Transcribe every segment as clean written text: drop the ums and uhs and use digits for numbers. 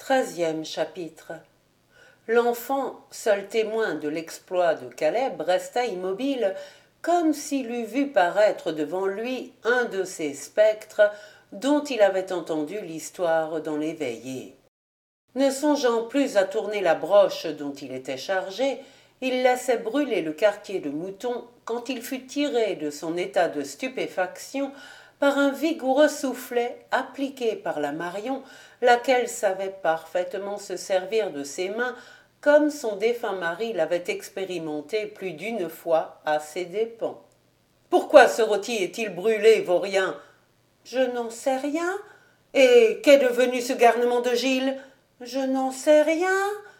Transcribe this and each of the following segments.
13e chapitre. L'enfant, seul témoin de l'exploit de Caleb, resta immobile, comme s'il eût vu paraître devant lui un de ces spectres dont il avait entendu l'histoire dans les veillées. Ne songeant plus à tourner la broche dont il était chargé, il laissait brûler le quartier de mouton quand il fut tiré de son état de stupéfaction par un vigoureux soufflet appliqué par la Marion, laquelle savait parfaitement se servir de ses mains comme son défunt mari l'avait expérimenté plus d'une fois à ses dépens. « Pourquoi ce rôti est-il brûlé, vaurien ?»« Je n'en sais rien. »« Et qu'est devenu ce garnement de Gilles ?»« Je n'en sais rien. »«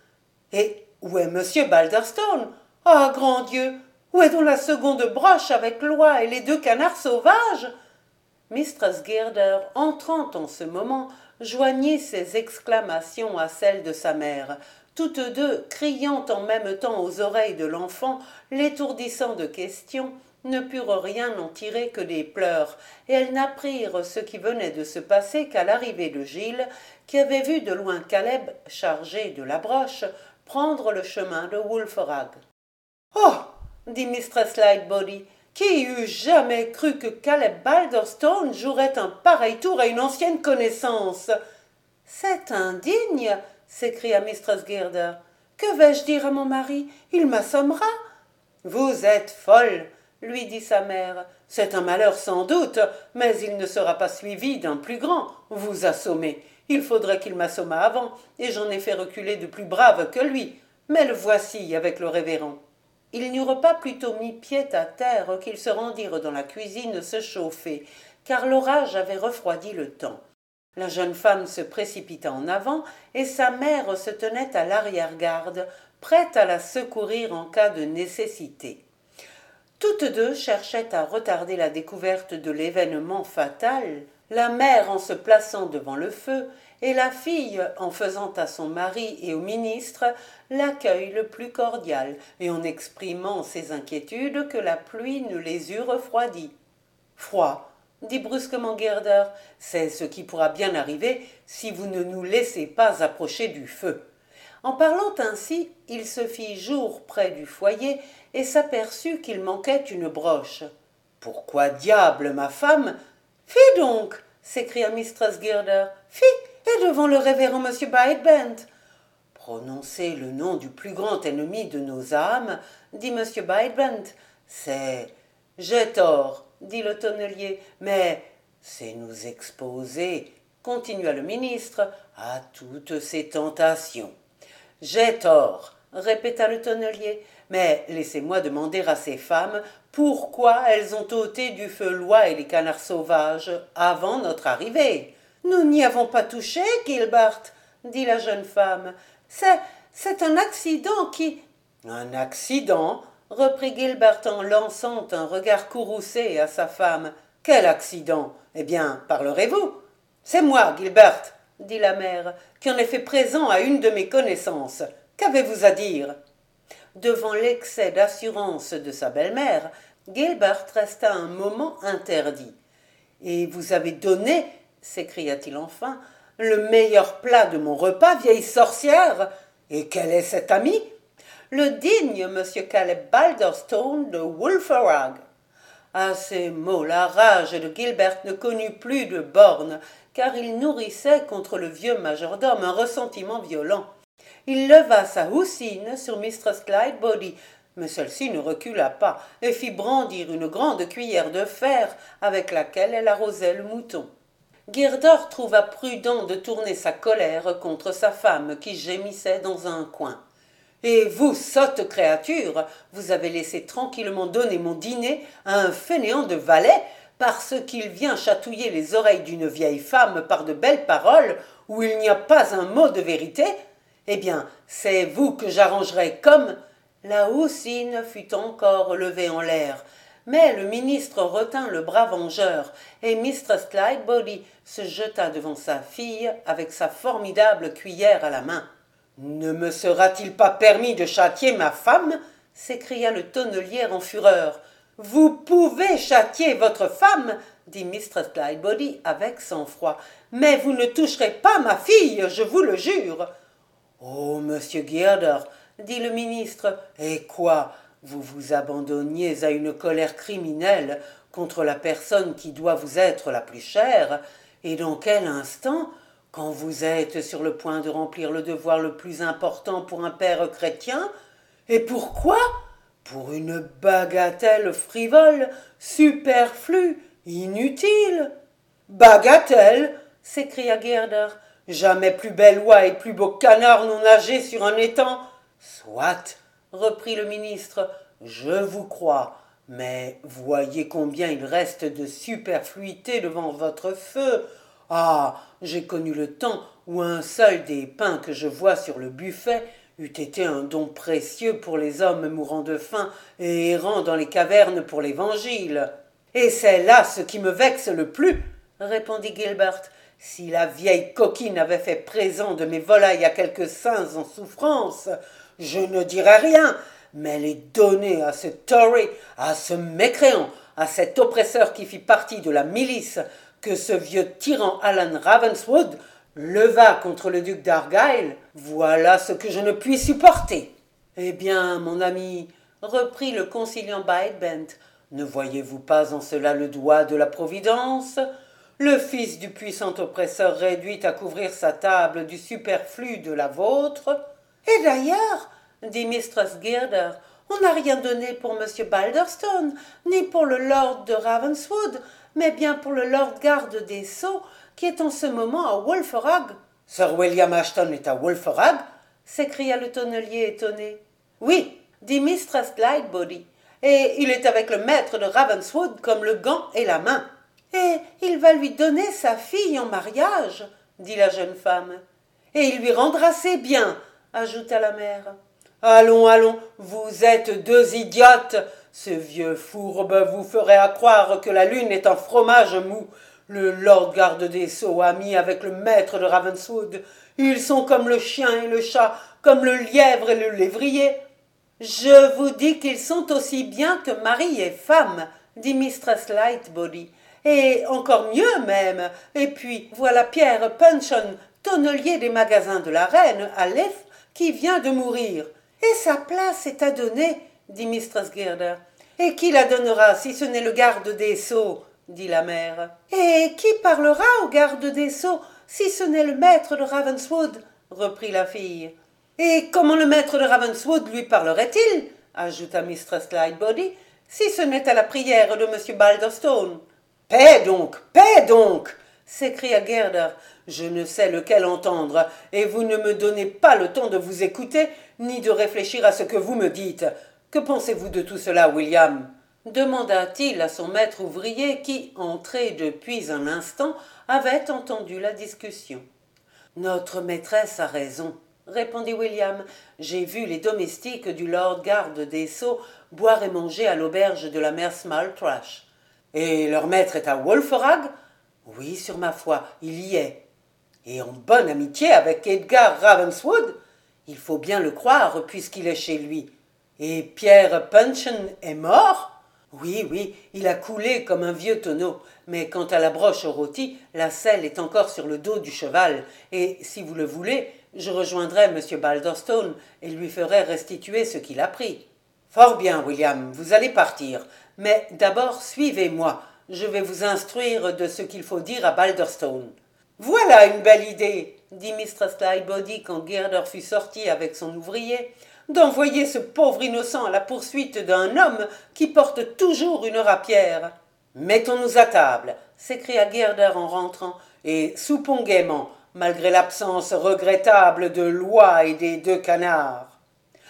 Et où est monsieur Balderstone ? Ah, grand Dieu, où est donc la seconde broche avec l'oie et les 2 canards sauvages ?» Mistress Girder, entrant en ce moment, joignit ses exclamations à celles de sa mère, toutes deux criant en même temps aux oreilles de l'enfant, l'étourdissant de questions, ne purent rien en tirer que des pleurs, et elles n'apprirent ce qui venait de se passer qu'à l'arrivée de Gilles, qui avait vu de loin Caleb, chargé de la broche, prendre le chemin de Wulfrag. « Oh !» dit Mistress Lightbody, « qui eût jamais cru que Caleb Balderstone jouerait un pareil tour à une ancienne connaissance ?»« C'est indigne !» s'écria Mistress Girder. « Que vais-je dire à mon mari ? Il m'assommera. »« Vous êtes folle !» lui dit sa mère. « C'est un malheur sans doute, mais il ne sera pas suivi d'un plus grand. Vous assommer. Il faudrait qu'il m'assommât avant, et j'en ai fait reculer de plus braves que lui. Mais le voici avec le révérend. » Ils n'eurent pas plutôt mis pied à terre qu'ils se rendirent dans la cuisine se chauffer, car l'orage avait refroidi le temps. La jeune femme se précipita en avant, et sa mère se tenait à l'arrière-garde, prête à la secourir en cas de nécessité. Toutes deux cherchaient à retarder la découverte de l'événement fatal, la mère en se plaçant devant le feu, et la fille en faisant à son mari et au ministre l'accueil le plus cordial, et en exprimant ses inquiétudes que la pluie ne les eût refroidis. « Froid, » dit brusquement Girder, « c'est ce qui pourra bien arriver si vous ne nous laissez pas approcher du feu. » En parlant ainsi, il se fit jour près du foyer et s'aperçut qu'il manquait une broche. « Pourquoi diable, ma femme ?»« Fi donc !» s'écria Mistress Girder. « Fi, et devant le révérend monsieur Broadbent. »« Prononcez le nom du plus grand ennemi de nos âmes, » dit monsieur Broadbent. « C'est... »« J'ai tort, » dit le tonnelier, « mais c'est nous exposer, » continua le ministre, « à toutes ces tentations. »« J'ai tort, » répéta le tonnelier, « mais laissez-moi demander à ces femmes pourquoi elles ont ôté du feu l'oie et les canards sauvages avant notre arrivée. »« Nous n'y avons pas touché, Gilbert, » dit la jeune femme. « C'est un accident qui... »« Un accident ?» reprit Gilbert en lançant un regard courroucé à sa femme. « Quel accident ? Eh bien, parlerez-vous ? » « C'est moi, Gilbert, » dit la mère, « qui en ai fait présent à une de mes connaissances. Qu'avez-vous à dire ?» Devant l'excès d'assurance de sa belle-mère, Gilbert resta un moment interdit. « Et vous avez donné, » s'écria-t-il enfin, « le meilleur plat de mon repas, vieille sorcière. Et quel est cet ami ?»« Le digne monsieur Caleb Balderstone de Wulfrag. » À ces mots, la rage de Gilbert ne connut plus de bornes, car il nourrissait contre le vieux majordome un ressentiment violent. Il leva sa houssine sur Mistress Lightbody, mais celle-ci ne recula pas et fit brandir une grande cuillère de fer avec laquelle elle arrosait le mouton. Girder trouva prudent de tourner sa colère contre sa femme qui gémissait dans un coin. « Et vous, sotte créature, vous avez laissé tranquillement donner mon dîner à un fainéant de valet parce qu'il vient chatouiller les oreilles d'une vieille femme par de belles paroles où il n'y a pas un mot de vérité. Eh bien, c'est vous que j'arrangerai comme... » La houssine fut encore levée en l'air, mais le ministre retint le bras vengeur, et Mistress Lightbody se jeta devant sa fille avec sa formidable cuillère à la main. « Ne me sera-t-il pas permis de châtier ma femme ?» s'écria le tonnelier en fureur. « Vous pouvez châtier votre femme ?» dit Mistress Lightbody avec sang-froid. Mais vous ne toucherez pas ma fille, je vous le jure. Oh, monsieur Girder, dit le ministre, et quoi? Vous vous abandonniez à une colère criminelle contre la personne qui doit vous être la plus chère, et dans quel instant, quand vous êtes sur le point de remplir le devoir le plus important pour un père chrétien? Et pourquoi? Pour une bagatelle frivole, superflue, inutile. Bagatelle, s'écria Girder. Jamais plus belle oie et plus beau canard n'ont nagé sur un étang. Soit, reprit le ministre, je vous crois, mais voyez combien il reste de superfluité devant votre feu. Ah, j'ai connu le temps où un seul des pains que je vois sur le buffet eût été un don précieux pour les hommes mourant de faim et errant dans les cavernes pour l'Évangile. Et c'est là ce qui me vexe le plus, répondit Gilbert. Si la vieille coquine avait fait présent de mes volailles à quelques saints en souffrance, je ne dirais rien, mais les donner à ce Tory, à ce mécréant, à cet oppresseur qui fit partie de la milice que ce vieux tyran Alan Ravenswood leva contre le duc d'Argyle, voilà ce que je ne puis supporter. Eh bien, mon ami, reprit le conciliant Broadbent, ne voyez-vous pas en cela le doigt de la Providence? Le fils du puissant oppresseur réduit à couvrir sa table du superflu de la vôtre. Et d'ailleurs, dit Mistress Girder, on n'a rien donné pour M. Balderstone, ni pour le lord de Ravenswood, mais bien pour le lord garde des Sceaux, qui est en ce moment à Wolferag. Sir William Ashton est à Wolferag? S'écria le tonnelier étonné. Oui, dit Mistress Lightbody, et il est avec le maître de Ravenswood comme le gant et la main. Et il va lui donner sa fille en mariage, dit la jeune femme. Et il lui rendra ses biens, ajouta la mère. Allons, allons, vous êtes deux idiotes. Ce vieux fourbe vous ferait à croire que la lune est un fromage mou. Le lord garde des Sceaux ami avec le maître de Ravenswood. Ils sont comme le chien et le chat, comme le lièvre et le lévrier. Je vous dis qu'ils sont aussi bien que mari et femme, dit Mistress Lightbody. Et encore mieux même. Et puis, voilà Pierre Punchon, tonnelier des magasins de la reine, à Leith, qui vient de mourir. Et sa place est à donner, dit Mistress Girder. Et qui la donnera si ce n'est le garde des Sceaux, dit la mère. Et qui parlera au garde des Sceaux si ce n'est le maître de Ravenswood, reprit la fille. Et comment le maître de Ravenswood lui parlerait-il, ajouta Mistress Lightbody, si ce n'est à la prière de M. Balderstone? Paix donc, s'écria Girder. Je ne sais lequel entendre, et vous ne me donnez pas le temps de vous écouter, ni de réfléchir à ce que vous me dites. Que pensez-vous de tout cela, William? Demanda-t-il à son maître ouvrier qui, entré depuis un instant, avait entendu la discussion. Notre maîtresse a raison, répondit William. J'ai vu les domestiques du lord garde des Sceaux boire et manger à l'auberge de la mère Smaltrash. Et leur maître est à Wolferag? Oui, sur ma foi, il y est. Et en bonne amitié avec Edgar Ravenswood? Il faut bien le croire, puisqu'il est chez lui. Et Pierre Punchon est mort? Oui, oui, il a coulé comme un vieux tonneau. Mais quant à la broche au rôti, la selle est encore sur le dos du cheval. Et, si vous le voulez, je rejoindrai M. Balderstone et lui ferai restituer ce qu'il a pris. Fort bien, William, vous allez partir. Mais d'abord, suivez-moi. Je vais vous instruire de ce qu'il faut dire à Balderstone. Voilà une belle idée, dit Mistress Lightbody quand Girder fut sorti avec son ouvrier, d'envoyer ce pauvre innocent à la poursuite d'un homme qui porte toujours une rapière. Mettons-nous à table, s'écria Girder en rentrant, et soupons gaiement, malgré l'absence regrettable de l'oie et des deux canards.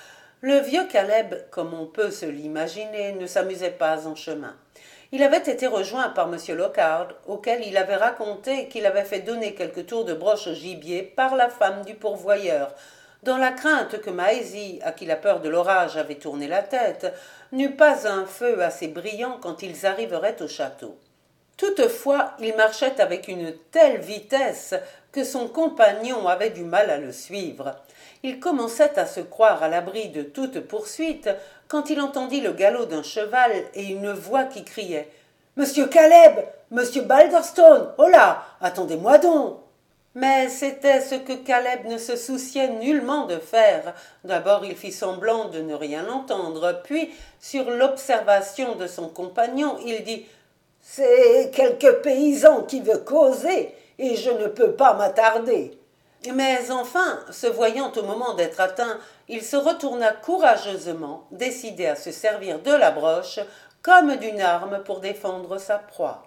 Le vieux Caleb, comme on peut se l'imaginer, ne s'amusait pas en chemin. Il avait été rejoint par M. Lockhart, auquel il avait raconté qu'il avait fait donner quelques tours de broche au gibier par la femme du pourvoyeur, dans la crainte que Maisie, à qui la peur de l'orage avait tourné la tête, n'eût pas un feu assez brillant quand ils arriveraient au château. Toutefois, il marchait avec une telle vitesse que son compagnon avait du mal à le suivre. Il commençait à se croire à l'abri de toute poursuite quand il entendit le galop d'un cheval et une voix qui criait Monsieur Caleb, monsieur Balderstone, oh là, attendez-moi donc. Mais c'était ce que Caleb ne se souciait nullement de faire. D'abord il fit semblant de ne rien entendre, puis, sur l'observation de son compagnon, il dit « C'est quelque paysan qui veut causer, et je ne peux pas m'attarder. » Mais enfin, se voyant au moment d'être atteint, il se retourna courageusement, décidé à se servir de la broche comme d'une arme pour défendre sa proie.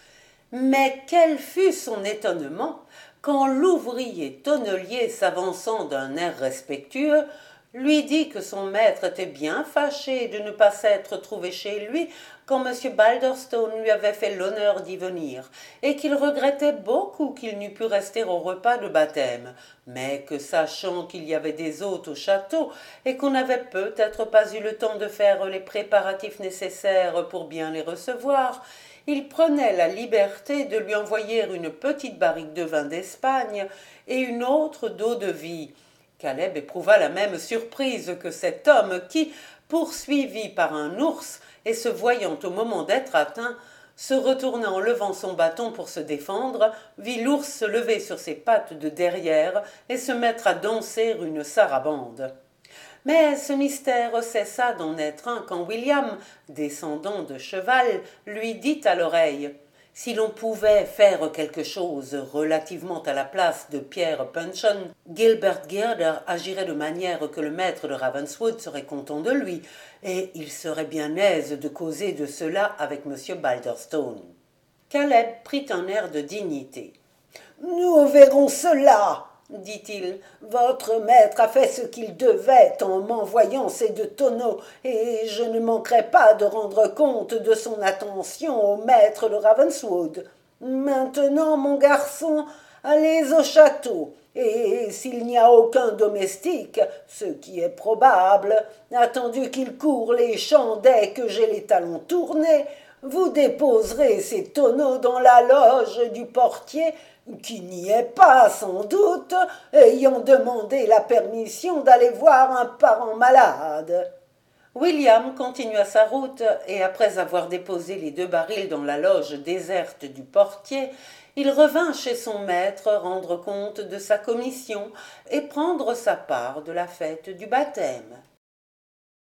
Mais quel fut son étonnement quand l'ouvrier tonnelier, s'avançant d'un air respectueux, lui dit que son maître était bien fâché de ne pas s'être trouvé chez lui quand M. Balderstone lui avait fait l'honneur d'y venir, et qu'il regrettait beaucoup qu'il n'eût pu rester au repas de baptême, mais que, sachant qu'il y avait des hôtes au château, et qu'on n'avait peut-être pas eu le temps de faire les préparatifs nécessaires pour bien les recevoir, il prenait la liberté de lui envoyer une petite barrique de vin d'Espagne et une autre d'eau-de-vie. Caleb éprouva la même surprise que cet homme qui, poursuivi par un ours et se voyant au moment d'être atteint, se retourna en levant son bâton pour se défendre, vit l'ours se lever sur ses pattes de derrière et se mettre à danser une sarabande. Mais ce mystère cessa d'en être un quand William, descendant de cheval, lui dit à l'oreille « Si l'on pouvait faire quelque chose relativement à la place de Pierre Pynchon, Gilbert Girder agirait de manière que le maître de Ravenswood serait content de lui, et il serait bien aise de causer de cela avec M. Balderstone. » Caleb prit un air de dignité. « Nous verrons cela, dit-il. Votre maître a fait ce qu'il devait en m'envoyant ces 2 tonneaux, et je ne manquerai pas de rendre compte de son attention au maître de Ravenswood. Maintenant, mon garçon, allez au château, et s'il n'y a aucun domestique, ce qui est probable, attendu qu'il court les champs dès que j'ai les talons tournés, vous déposerez ces tonneaux dans la loge du portier, qui n'y est pas sans doute, ayant demandé la permission d'aller voir un parent malade. » William continua sa route, et après avoir déposé les 2 barils dans la loge déserte du portier, il revint chez son maître rendre compte de sa commission et prendre sa part de la fête du baptême.